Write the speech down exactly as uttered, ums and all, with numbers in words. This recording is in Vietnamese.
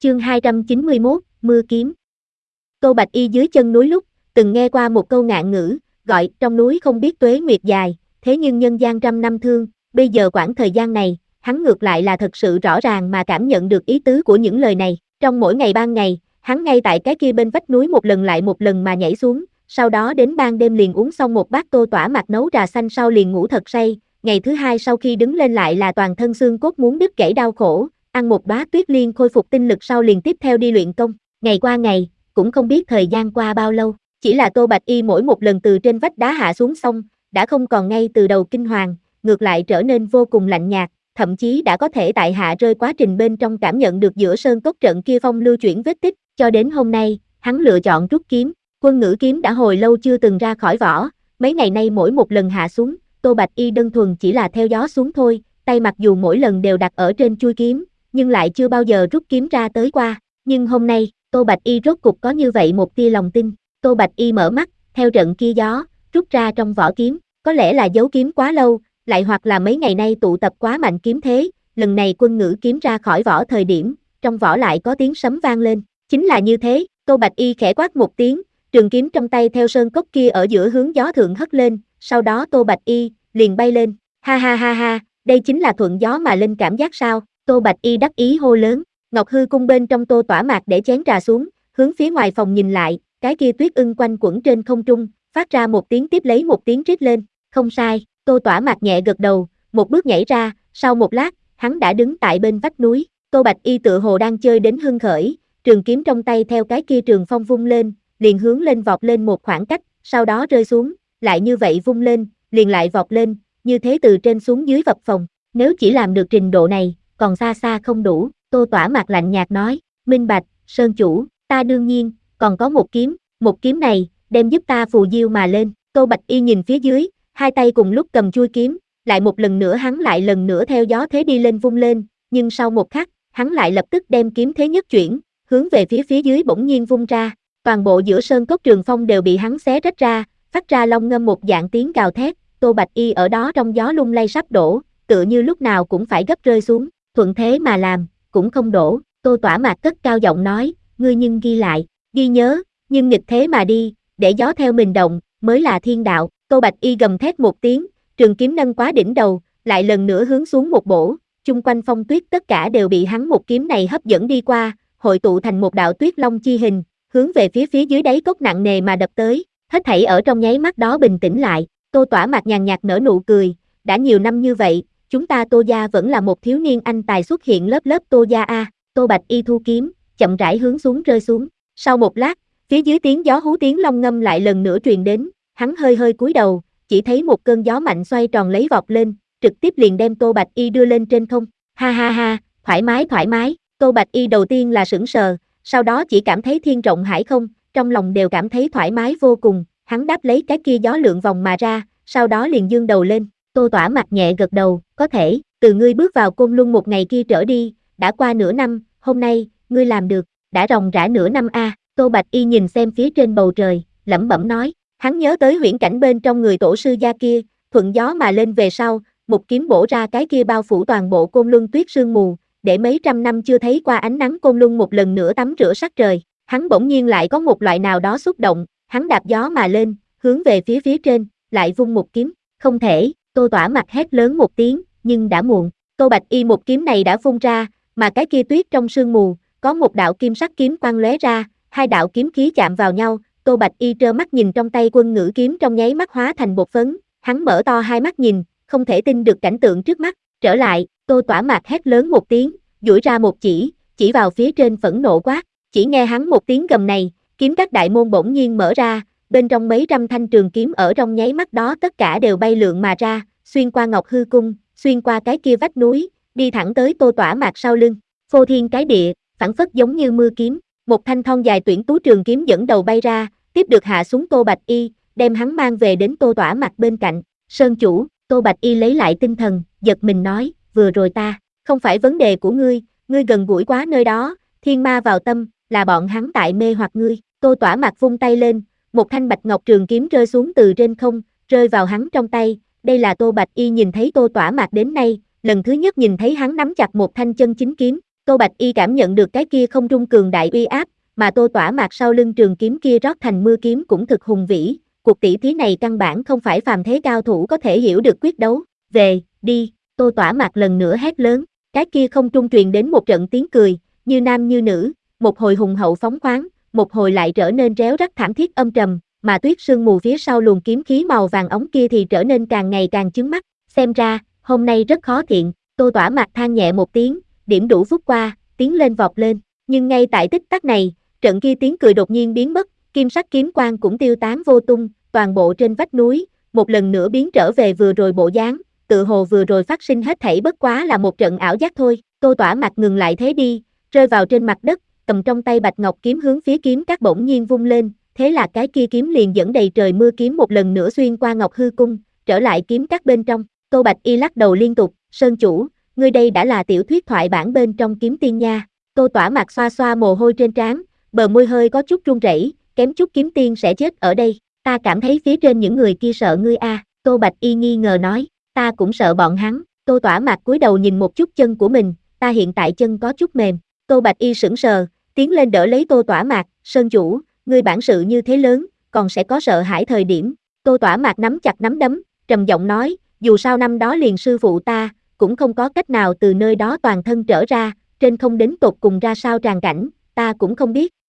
Chương hai trăm chín mươi mốt, mưa kiếm. Tô Bạch Y dưới chân núi lúc, từng nghe qua một câu ngạn ngữ, gọi trong núi không biết tuế nguyệt dài, thế nhưng nhân gian trăm năm thương, bây giờ quãng thời gian này, hắn ngược lại là thật sự rõ ràng mà cảm nhận được ý tứ của những lời này. Trong mỗi ngày ban ngày, hắn ngay tại cái kia bên vách núi một lần lại một lần mà nhảy xuống, sau đó đến ban đêm liền uống xong một bát tô tỏa mặt nấu trà xanh sau liền ngủ thật say, ngày thứ hai sau khi đứng lên lại là toàn thân xương cốt muốn đứt gãy đau khổ, ăn một đóa tuyết liên khôi phục tinh lực sau liền tiếp theo đi luyện công, ngày qua ngày, cũng không biết thời gian qua bao lâu, chỉ là Tô Bạch Y mỗi một lần từ trên vách đá hạ xuống xong, đã không còn ngay từ đầu kinh hoàng, ngược lại trở nên vô cùng lạnh nhạt, thậm chí đã có thể tại hạ rơi quá trình bên trong cảm nhận được giữa sơn cốc trận kia phong lưu chuyển vết tích, cho đến hôm nay, hắn lựa chọn rút kiếm, Quân Ngữ kiếm đã hồi lâu chưa từng ra khỏi vỏ, mấy ngày nay mỗi một lần hạ xuống, Tô Bạch Y đơn thuần chỉ là theo gió xuống thôi, tay mặc dù mỗi lần đều đặt ở trên chuôi kiếm, nhưng lại chưa bao giờ rút kiếm ra tới qua, nhưng hôm nay, Tô Bạch Y rốt cục có như vậy một tia lòng tin, Tô Bạch Y mở mắt, theo trận kia gió, rút ra trong vỏ kiếm, có lẽ là giấu kiếm quá lâu, lại hoặc là mấy ngày nay tụ tập quá mạnh kiếm thế, lần này Quân Ngữ kiếm ra khỏi vỏ thời điểm, trong vỏ lại có tiếng sấm vang lên, chính là như thế, Tô Bạch Y khẽ quát một tiếng, trường kiếm trong tay theo sơn cốc kia ở giữa hướng gió thượng hất lên, sau đó Tô Bạch Y liền bay lên, ha ha ha ha, đây chính là thuận gió mà lên cảm giác sao, Tô Bạch Y đắc ý hô lớn, Ngọc Hư cung bên trong Tô Tỏa Mạc để chén trà xuống, hướng phía ngoài phòng nhìn lại, cái kia tuyết ưng quanh quẩn trên không trung, phát ra một tiếng tiếp lấy một tiếng rít lên, không sai, Tô Tỏa Mạc nhẹ gật đầu, một bước nhảy ra, sau một lát, hắn đã đứng tại bên vách núi, Tô Bạch Y tựa hồ đang chơi đến hưng khởi, trường kiếm trong tay theo cái kia trường phong vung lên, liền hướng lên vọt lên một khoảng cách, sau đó rơi xuống, lại như vậy vung lên, liền lại vọt lên, như thế từ trên xuống dưới vập phồng, nếu chỉ làm được trình độ này, còn xa xa không đủ, Tô Tỏa Mạc lạnh nhạt nói, minh bạch, sơn chủ, ta đương nhiên, còn có một kiếm, một kiếm này, đem giúp ta phù diêu mà lên, Tô Bạch Y nhìn phía dưới, hai tay cùng lúc cầm chuôi kiếm, lại một lần nữa hắn lại lần nữa theo gió thế đi lên vung lên, nhưng sau một khắc, hắn lại lập tức đem kiếm thế nhất chuyển, hướng về phía phía dưới bỗng nhiên vung ra, toàn bộ giữa sơn cốc trường phong đều bị hắn xé rách ra, phát ra long ngâm một dạng tiếng gào thét, Tô Bạch Y ở đó trong gió lung lay sắp đổ, tựa như lúc nào cũng phải gấp rơi xuống, thuận thế mà làm, cũng không đổ, Tô Tỏa Mạc cất cao giọng nói, ngươi nhưng ghi lại, ghi nhớ, nhưng nghịch thế mà đi, để gió theo mình động, mới là thiên đạo, Tô Bạch Y gầm thét một tiếng, trường kiếm nâng quá đỉnh đầu, lại lần nữa hướng xuống một bổ, chung quanh phong tuyết tất cả đều bị hắn một kiếm này hấp dẫn đi qua, hội tụ thành một đạo tuyết long chi hình, hướng về phía phía dưới đáy cốc nặng nề mà đập tới, hết thảy ở trong nháy mắt đó bình tĩnh lại, Tô Tỏa Mạc nhàn nhạt nở nụ cười, đã nhiều năm như vậy, chúng ta Tô gia vẫn là một thiếu niên anh tài xuất hiện lớp lớp Tô gia a, Tô Bạch Y thu kiếm, chậm rãi hướng xuống rơi xuống, sau một lát, phía dưới tiếng gió hú tiếng long ngâm lại lần nữa truyền đến, hắn hơi hơi cúi đầu, chỉ thấy một cơn gió mạnh xoay tròn lấy vọt lên, trực tiếp liền đem Tô Bạch Y đưa lên trên không, ha ha ha, thoải mái thoải mái, Tô Bạch Y đầu tiên là sững sờ, sau đó chỉ cảm thấy thiên rộng hải không, trong lòng đều cảm thấy thoải mái vô cùng, hắn đáp lấy cái kia gió lượn vòng mà ra, sau đó liền dương đầu lên, Tô Tỏa Mạc nhẹ gật đầu, có thể, từ ngươi bước vào Côn Luân một ngày kia trở đi, đã qua nửa năm, hôm nay, ngươi làm được, đã ròng rã nửa năm a, Tô Bạch Y nhìn xem phía trên bầu trời, lẩm bẩm nói, hắn nhớ tới huyễn cảnh bên trong người tổ sư gia kia, thuận gió mà lên về sau, một kiếm bổ ra cái kia bao phủ toàn bộ Côn Luân tuyết sương mù, để mấy trăm năm chưa thấy qua ánh nắng Côn Luân một lần nữa tắm rửa sắc trời, hắn bỗng nhiên lại có một loại nào đó xúc động, hắn đạp gió mà lên, hướng về phía phía trên, lại vung một kiếm, không thể, Tô Tỏa Mạc hét lớn một tiếng, nhưng đã muộn, Tô Bạch Y một kiếm này đã vung ra, mà cái kia tuyết trong sương mù, có một đạo kim sắc kiếm quang lóe ra, hai đạo kiếm khí chạm vào nhau, Tô Bạch Y trơ mắt nhìn trong tay Quân Ngữ kiếm trong nháy mắt hóa thành bột phấn, hắn mở to hai mắt nhìn, không thể tin được cảnh tượng trước mắt, trở lại, Tô Tỏa Mạc hét lớn một tiếng, duỗi ra một chỉ, chỉ vào phía trên phẫn nộ quát, chỉ nghe hắn một tiếng gầm này, kiếm các đại môn bỗng nhiên mở ra, bên trong mấy trăm thanh trường kiếm ở trong nháy mắt đó tất cả đều bay lượn mà ra, xuyên qua Ngọc Hư cung, xuyên qua cái kia vách núi, đi thẳng tới Tô Tỏa Mạc sau lưng, phô thiên cái địa, phảng phất giống như mưa kiếm, một thanh thon dài tuyển tú trường kiếm dẫn đầu bay ra, tiếp được hạ xuống Tô Bạch Y, đem hắn mang về đến Tô Tỏa Mạc bên cạnh, sơn chủ, Tô Bạch Y lấy lại tinh thần, giật mình nói, vừa rồi ta, không phải vấn đề của ngươi, ngươi gần gũi quá nơi đó, thiên ma vào tâm, là bọn hắn tại mê hoặc ngươi, Tô Tỏa Mạc vung tay lên, một thanh bạch ngọc trường kiếm rơi xuống từ trên không, rơi vào hắn trong tay, đây là Tô Bạch Y nhìn thấy Tô Tỏa Mạc đến nay, lần thứ nhất nhìn thấy hắn nắm chặt một thanh chân chính kiếm, Tô Bạch Y cảm nhận được cái kia không trung cường đại uy áp, mà Tô Tỏa Mạc sau lưng trường kiếm kia rót thành mưa kiếm cũng thực hùng vĩ, cuộc tỷ thí này căn bản không phải phàm thế cao thủ có thể hiểu được quyết đấu. Về, đi, Tô Tỏa Mạc lần nữa hét lớn, cái kia không trung truyền đến một trận tiếng cười, như nam như nữ, một hồi hùng hậu phóng khoáng, một hồi lại trở nên réo rắt thảm thiết âm trầm, mà tuyết sương mù phía sau luồng kiếm khí màu vàng ống kia thì trở nên càng ngày càng chướng mắt, xem ra, hôm nay rất khó thiện. Tô Tỏa Mạc than nhẹ một tiếng, điểm đủ phút qua, tiến lên vọt lên, nhưng ngay tại tích tắc này, trận kia tiếng cười đột nhiên biến mất, kim sắc kiếm quang cũng tiêu tán vô tung, toàn bộ trên vách núi, một lần nữa biến trở về vừa rồi bộ dáng, tự hồ vừa rồi phát sinh hết thảy bất quá là một trận ảo giác thôi. Tô Tỏa Mạc ngừng lại thế đi, rơi vào trên mặt đất, cầm trong tay bạch ngọc kiếm hướng phía kiếm các bỗng nhiên vung lên, thế là cái kia kiếm liền dẫn đầy trời mưa kiếm một lần nữa xuyên qua ngọc hư cung, trở lại kiếm các bên trong. Tô Bạch Y lắc đầu liên tục, Sơn chủ, ngươi đây đã là tiểu thuyết thoại bản bên trong kiếm tiên nha. Tô Tỏa Mạc xoa xoa mồ hôi trên trán, bờ môi hơi có chút run rẩy, kém chút kiếm tiên sẽ chết ở đây. Ta cảm thấy phía trên những người kia sợ ngươi a. Tô Bạch Y nghi ngờ nói, ta cũng sợ bọn hắn. Tô Tỏa Mạc cúi đầu nhìn một chút chân của mình, ta hiện tại chân có chút mềm. Tô Bạch Y sững sờ, tiến lên đỡ lấy Tô Tỏa Mạc, Sơn chủ, ngươi bản sự như thế lớn, còn sẽ có sợ hãi thời điểm. Tô Tỏa Mạc nắm chặt nắm đấm, trầm giọng nói, dù sao năm đó liền sư phụ ta, cũng không có cách nào từ nơi đó toàn thân trở ra, trên không đến tột cùng ra sao tràn cảnh, ta cũng không biết.